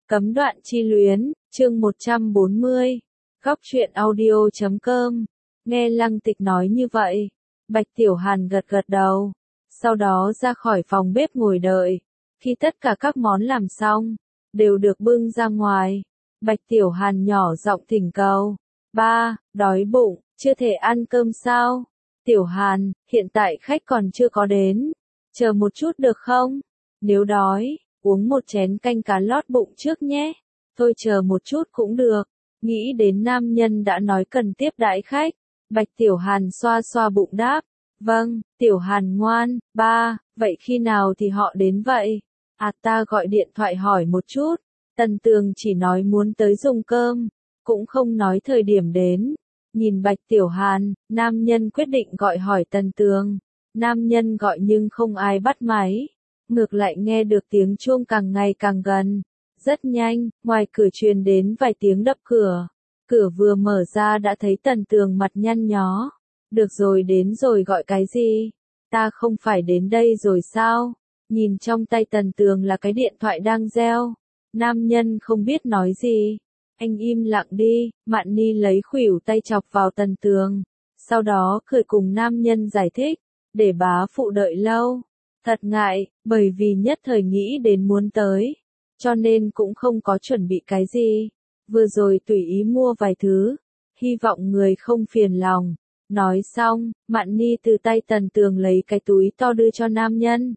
Cấm đoạn chi luyến, chương 140. Góc truyện audio.com. Nghe Lăng Tịch nói như vậy, Bạch Tiểu Hàn gật gật đầu, sau đó ra khỏi phòng bếp ngồi đợi. Khi tất cả các món làm xong, đều được bưng ra ngoài, Bạch Tiểu Hàn nhỏ giọng thỉnh cầu. Ba, đói bụng, chưa thể ăn cơm sao? Tiểu Hàn, hiện tại khách còn chưa có đến, chờ một chút được không? Nếu đói, uống một chén canh cá lót bụng trước nhé. Thôi chờ một chút cũng được. Nghĩ đến nam nhân đã nói cần tiếp đãi khách, Bạch Tiểu Hàn xoa xoa bụng đáp. Vâng, Tiểu Hàn ngoan. Ba, vậy khi nào thì họ đến vậy? Ta gọi điện thoại hỏi một chút. Tần Tường chỉ nói muốn tới dùng cơm, cũng không nói thời điểm đến. Nhìn Bạch Tiểu Hàn, nam nhân quyết định gọi hỏi Tần Tường. Nam nhân gọi nhưng không ai bắt máy. Ngược lại nghe được tiếng chuông càng ngày càng gần. Rất nhanh, ngoài cửa truyền đến vài tiếng đập cửa. Cửa vừa mở ra đã thấy Tần Tường mặt nhăn nhó. Được rồi, đến rồi, gọi cái gì? Ta không phải đến đây rồi sao? Nhìn trong tay Tần Tường là cái điện thoại đang reo. Nam nhân không biết nói gì. Anh im lặng đi. Mạn Ni lấy khuỷu tay chọc vào Tần Tường. Sau đó cười cùng nam nhân giải thích. Để bá phụ đợi lâu. Thật ngại, bởi vì nhất thời nghĩ đến muốn tới, cho nên cũng không có chuẩn bị cái gì. Vừa rồi tùy ý mua vài thứ, hy vọng người không phiền lòng. Nói xong, Mạn Ni từ tay Tần Tường lấy cái túi to đưa cho nam nhân.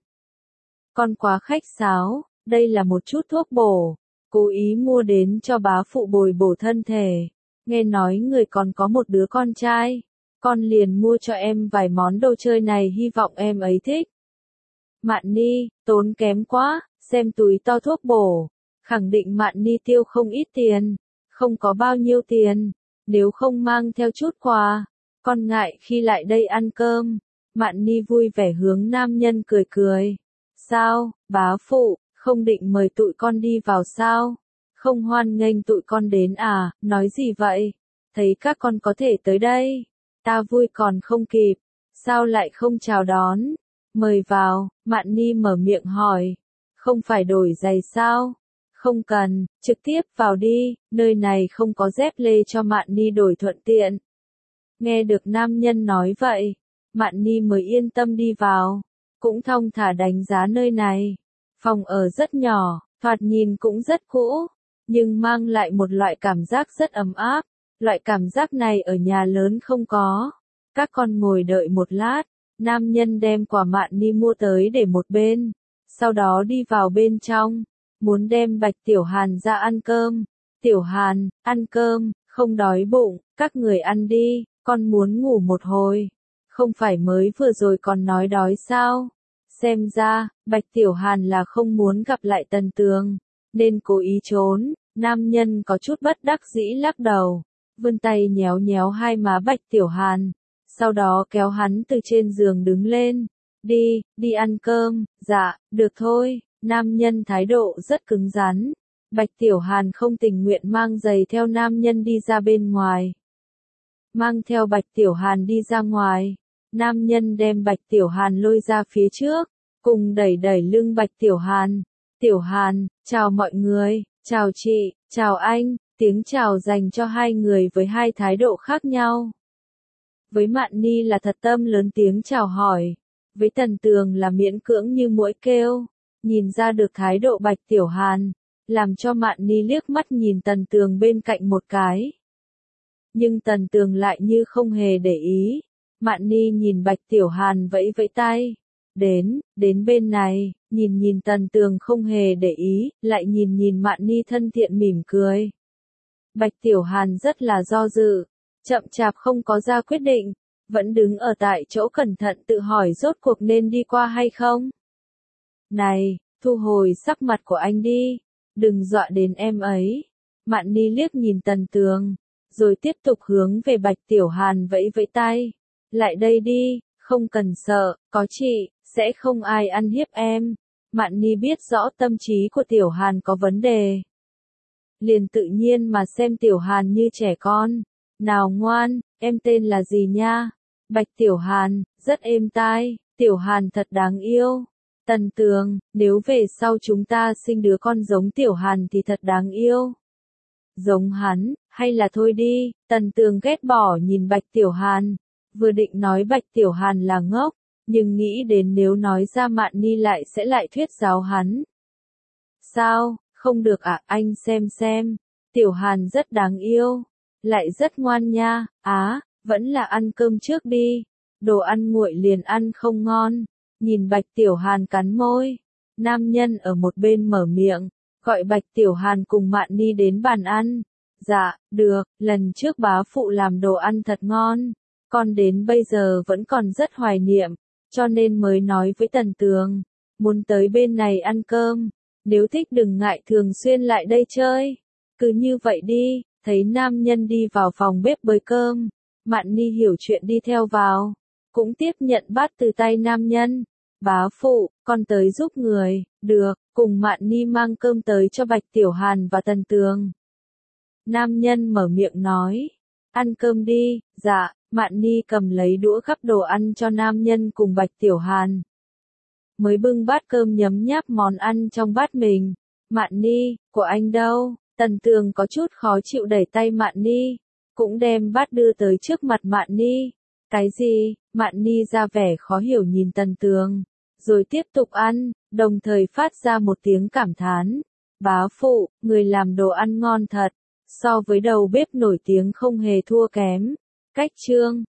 Con quá khách sáo, đây là một chút thuốc bổ, cố ý mua đến cho bá phụ bồi bổ thân thể. Nghe nói người còn có một đứa con trai, con liền mua cho em vài món đồ chơi này, hy vọng em ấy thích. Mạn Ni, tốn kém quá, xem túi to thuốc bổ, khẳng định Mạn Ni tiêu không ít tiền, không có bao nhiêu tiền, nếu không mang theo chút quà, con ngại khi lại đây ăn cơm. Mạn Ni vui vẻ hướng nam nhân cười cười. Sao, bá phụ, không định mời tụi con đi vào sao? Không hoan nghênh tụi con đến à, nói gì vậy? Thấy các con có thể tới đây, ta vui còn không kịp, sao lại không chào đón? Mời vào, Mạn Ni mở miệng hỏi. Không phải đổi giày sao? Không cần, trực tiếp vào đi, nơi này không có dép lê cho Mạn Ni đổi thuận tiện. Nghe được nam nhân nói vậy, Mạn Ni mới yên tâm đi vào, cũng thong thả đánh giá nơi này. Phòng ở rất nhỏ, thoạt nhìn cũng rất cũ, nhưng mang lại một loại cảm giác rất ấm áp. Loại cảm giác này ở nhà lớn không có. Các con ngồi đợi một lát. Nam nhân đem quà Mạn Ni mua tới để một bên, sau đó đi vào bên trong, muốn đem Bạch Tiểu Hàn ra ăn cơm. Tiểu Hàn, ăn cơm, không đói bụng, các người ăn đi, con muốn ngủ một hồi. Không phải mới vừa rồi còn nói đói sao? Xem ra, Bạch Tiểu Hàn là không muốn gặp lại Tần Tường, nên cố ý trốn. Nam nhân có chút bất đắc dĩ lắc đầu, vươn tay nhéo nhéo hai má Bạch Tiểu Hàn. Sau đó kéo hắn từ trên giường đứng lên. Đi ăn cơm. Dạ, được thôi. Nam nhân thái độ rất cứng rắn. Bạch Tiểu Hàn không tình nguyện mang giày theo nam nhân đi ra bên ngoài. Mang theo Bạch Tiểu Hàn đi ra ngoài. Nam nhân đem Bạch Tiểu Hàn lôi ra phía trước, cùng đẩy đẩy lưng Bạch Tiểu Hàn. Tiểu Hàn, chào mọi người, chào chị, chào anh. Tiếng chào dành cho hai người với hai thái độ khác nhau. Với Mạn Ni là thật tâm lớn tiếng chào hỏi, với Tần Tường là miễn cưỡng như muỗi kêu. Nhìn ra được thái độ Bạch Tiểu Hàn, làm cho Mạn Ni liếc mắt nhìn Tần Tường bên cạnh một cái. Nhưng Tần Tường lại như không hề để ý. Mạn Ni nhìn Bạch Tiểu Hàn vẫy vẫy tay. Đến bên này, nhìn Tần Tường không hề để ý, lại nhìn Mạn Ni thân thiện mỉm cười. Bạch Tiểu Hàn rất là do dự, chậm chạp không có ra quyết định, vẫn đứng ở tại chỗ cẩn thận tự hỏi rốt cuộc nên đi qua hay không. Này, thu hồi sắc mặt của anh đi, đừng dọa đến em ấy. Mạn Ni liếc nhìn Tần Tường, rồi tiếp tục hướng về Bạch Tiểu Hàn vẫy vẫy tay. Lại đây đi, không cần sợ, có chị, sẽ không ai ăn hiếp em. Mạn Ni biết rõ tâm trí của Tiểu Hàn có vấn đề, liền tự nhiên mà xem Tiểu Hàn như trẻ con. Nào ngoan, em tên là gì nha? Bạch Tiểu Hàn, rất êm tai. Tiểu Hàn thật đáng yêu. Tần Tường, nếu về sau chúng ta sinh đứa con giống Tiểu Hàn thì thật đáng yêu. Giống hắn, hay là thôi đi, Tần Tường ghét bỏ nhìn Bạch Tiểu Hàn. Vừa định nói Bạch Tiểu Hàn là ngốc, nhưng nghĩ đến nếu nói ra Mạn Ni lại thuyết giáo hắn. Sao, không được à, anh xem, Tiểu Hàn rất đáng yêu, lại rất ngoan nha, vẫn là ăn cơm trước đi, đồ ăn nguội liền ăn không ngon. Nhìn Bạch Tiểu Hàn cắn môi, nam nhân ở một bên mở miệng, gọi Bạch Tiểu Hàn cùng Mạn Ni đến bàn ăn. Dạ, được, lần trước bá phụ làm đồ ăn thật ngon, con đến bây giờ vẫn còn rất hoài niệm, cho nên mới nói với Tần Tường, muốn tới bên này ăn cơm, nếu thích đừng ngại thường xuyên lại đây chơi. Cứ như vậy đi, thấy nam nhân đi vào phòng bếp bới cơm, Mạn Ni hiểu chuyện đi theo vào, cũng tiếp nhận bát từ tay nam nhân. Bá phụ, con tới giúp người, được, cùng Mạn Ni mang cơm tới cho Bạch Tiểu Hàn và Tần Tường. Nam nhân mở miệng nói, ăn cơm đi, dạ, Mạn Ni cầm lấy đũa gắp đồ ăn cho nam nhân cùng Bạch Tiểu Hàn. Mới bưng bát cơm nhấm nháp món ăn trong bát mình. Mạn Ni, của anh đâu? Tần Tường có chút khó chịu đẩy tay Mạn Ni, cũng đem bát đưa tới trước mặt Mạn Ni. Cái gì? Mạn Ni ra vẻ khó hiểu nhìn Tần Tường, rồi tiếp tục ăn, đồng thời phát ra một tiếng cảm thán. Bá phụ, người làm đồ ăn ngon thật, so với đầu bếp nổi tiếng không hề thua kém. Cách chương